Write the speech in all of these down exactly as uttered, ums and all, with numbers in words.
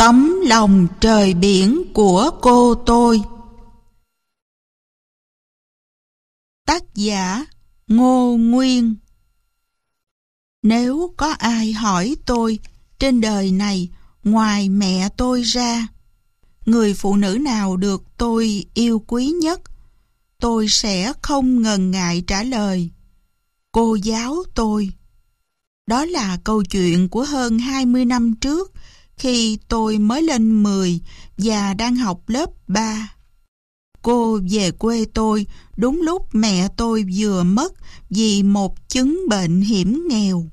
Tấm lòng trời biển của cô tôi. Tác giả Ngô Nguyên. Nếu có ai hỏi tôi trên đời này ngoài mẹ tôi ra, người phụ nữ nào được tôi yêu quý nhất, tôi sẽ không ngần ngại trả lời: cô giáo tôi. Đó là câu chuyện của hơn hai mươi năm trước, khi tôi mới lên mười và đang học lớp ba. Cô về quê tôi đúng lúc mẹ tôi vừa mất vì một chứng bệnh hiểm nghèo.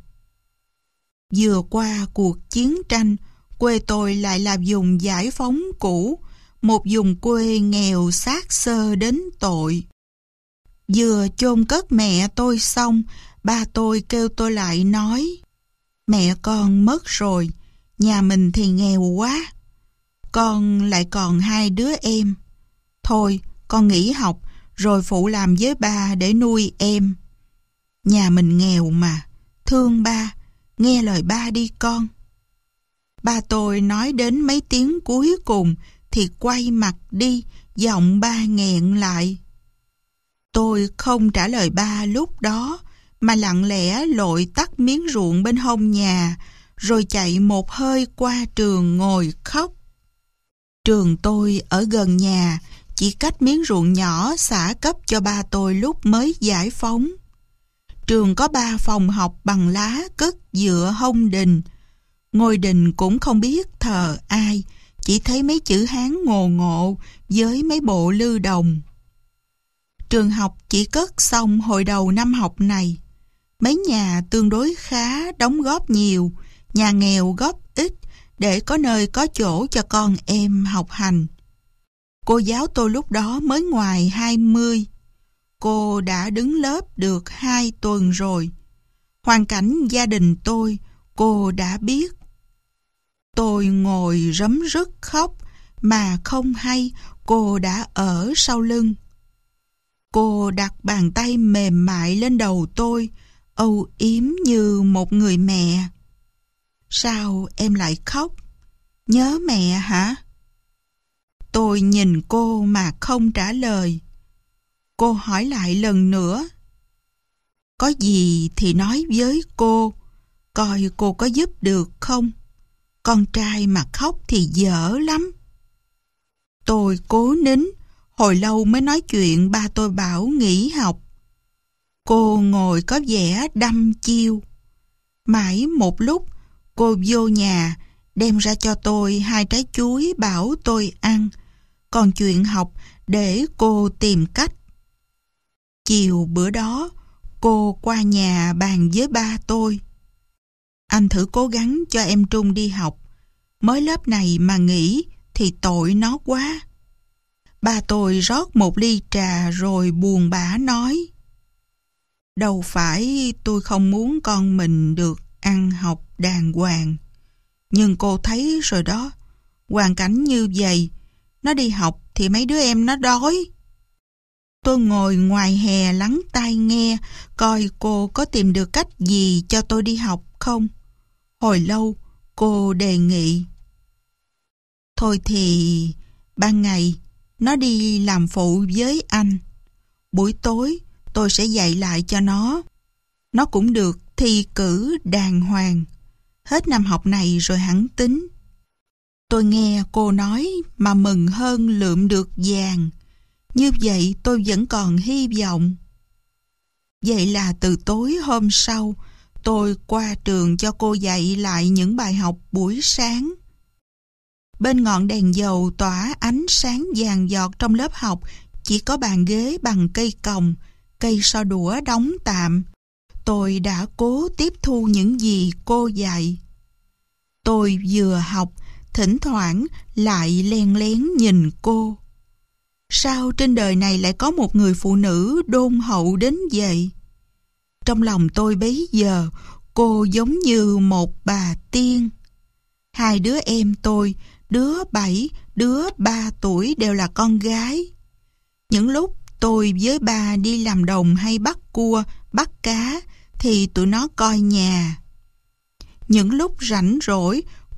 Vừa qua cuộc chiến tranh, quê tôi lại là vùng giải phóng cũ, một vùng quê nghèo xác xơ đến tội. Vừa chôn cất mẹ tôi xong, ba tôi kêu tôi lại nói: mẹ con mất rồi, nhà mình thì nghèo quá, con lại còn hai đứa em. Thôi, con nghỉ học rồi phụ làm với ba để nuôi em. Nhà mình nghèo mà, thương ba, nghe lời ba đi con. Ba tôi nói đến mấy tiếng cuối cùng thì quay mặt đi, giọng ba nghẹn lại. Tôi không trả lời ba lúc đó, mà lặng lẽ lội tắt miếng ruộng bên hông nhà, rồi chạy một hơi qua trường ngồi khóc. Trường tôi ở gần nhà, chỉ cách miếng ruộng nhỏ xã cấp cho ba tôi lúc mới giải phóng. Trường có ba phòng học bằng lá cất dựa hông đình. Ngôi đình cũng không biết thờ ai, chỉ thấy mấy chữ Hán ngồ ngộ với mấy bộ lư đồng. Trường học chỉ cất xong hồi đầu năm học này. Mấy nhà tương đối khá đóng góp nhiều, nhà nghèo góp ít để có nơi có chỗ cho con em học hành. Cô giáo tôi lúc đó mới ngoài hai mươi. Cô đã đứng lớp được hai tuần rồi. Hoàn cảnh gia đình tôi, cô đã biết. Tôi ngồi rấm rứt khóc, mà không hay cô đã ở sau lưng. Cô đặt bàn tay mềm mại lên đầu tôi, âu yếm như một người mẹ. Sao em lại khóc? Nhớ mẹ hả? Tôi nhìn cô mà không trả lời. Cô hỏi lại lần nữa. Có gì thì nói với cô, coi cô có giúp được không? Con trai mà khóc thì dở lắm. Tôi cố nín, hồi lâu mới nói chuyện. Ba tôi bảo nghỉ học. Cô ngồi có vẻ đăm chiêu. Mãi một lúc, cô vô nhà đem ra cho tôi hai trái chuối bảo tôi ăn, còn chuyện học để cô tìm cách. Chiều bữa đó, cô qua nhà bàn với ba tôi. Anh thử cố gắng cho em Trung đi học. Mới lớp này mà nghỉ thì tội nó quá. Ba tôi rót một ly trà rồi buồn bã nói: đâu phải tôi không muốn con mình được ăn học đàng hoàng, nhưng cô thấy rồi đó, hoàn cảnh như vậy, nó đi học thì mấy đứa em nó đói. Tôi ngồi ngoài hè lắng tai nghe, coi cô có tìm được cách gì cho tôi đi học không. Hồi lâu, cô đề nghị: thôi thì ban ngày nó đi làm phụ với anh. Buổi tối tôi sẽ dạy lại cho nó. Nó cũng được thi cử đàng hoàng. Hết năm học này rồi hẳn tính. Tôi nghe cô nói mà mừng hơn lượm được vàng. Như vậy tôi vẫn còn hy vọng. Vậy là từ tối hôm sau, tôi qua trường cho cô dạy lại những bài học buổi sáng. Bên ngọn đèn dầu tỏa ánh sáng vàng giọt trong lớp học, chỉ có bàn ghế bằng cây còng, cây so đũa đóng tạm. Tôi đã cố tiếp thu những gì cô dạy. Tôi vừa học, thỉnh thoảng lại len lén nhìn cô. Sao trên đời này lại có một người phụ nữ đôn hậu đến vậy? Trong lòng tôi bấy giờ, cô giống như một bà tiên. Hai đứa em tôi, đứa bảy, đứa ba tuổi đều là con gái. Những lúc tôi với ba đi làm đồng hay bắt cua, bắt cá, thì tụi nó coi nhà. Những lúc rảnh rỗi,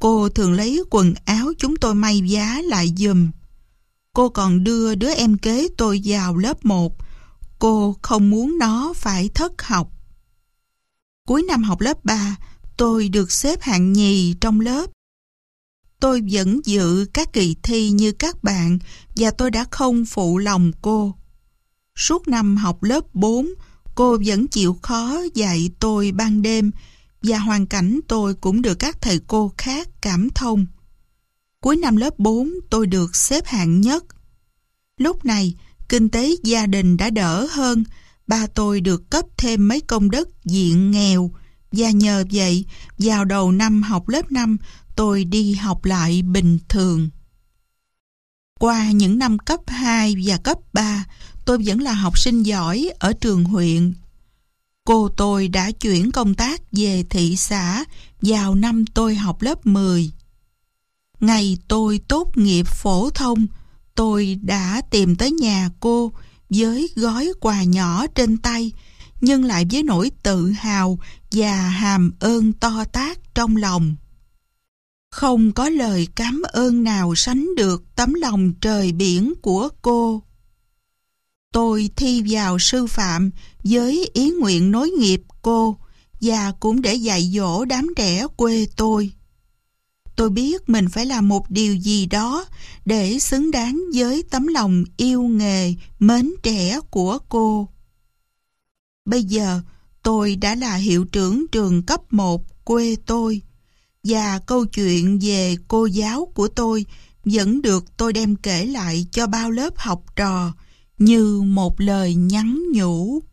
Cô thường lấy quần áo chúng tôi may vá lại giùm. Cô còn đưa đứa em kế tôi vào lớp một. Cô không muốn nó phải thất học. Cuối năm học lớp ba, tôi được xếp hạng nhì trong lớp. Tôi vẫn dự các kỳ thi như các bạn và tôi đã không phụ lòng cô. Suốt năm học lớp bốn, cô vẫn chịu khó dạy tôi ban đêm và hoàn cảnh tôi cũng được các thầy cô khác cảm thông. Cuối năm lớp bốn, tôi được xếp hạng nhất. Lúc này, kinh tế gia đình đã đỡ hơn, ba tôi được cấp thêm mấy công đất diện nghèo và nhờ vậy, vào đầu năm học lớp năm, tôi đi học lại bình thường. Qua những năm cấp hai và cấp ba, tôi vẫn là học sinh giỏi ở trường huyện. Cô tôi đã chuyển công tác về thị xã vào năm tôi học lớp mười. Ngày tôi tốt nghiệp phổ thông, tôi đã tìm tới nhà cô với gói quà nhỏ trên tay, nhưng lại với nỗi tự hào và hàm ơn to tát trong lòng. Không có lời cảm ơn nào sánh được tấm lòng trời biển của cô. Tôi thi vào sư phạm với ý nguyện nối nghiệp cô và cũng để dạy dỗ đám trẻ quê tôi. Tôi biết mình phải làm một điều gì đó để xứng đáng với tấm lòng yêu nghề, mến trẻ của cô. Bây giờ tôi đã là hiệu trưởng trường cấp một quê tôi và câu chuyện về cô giáo của tôi vẫn được tôi đem kể lại cho bao lớp học trò như một lời nhắn nhủ.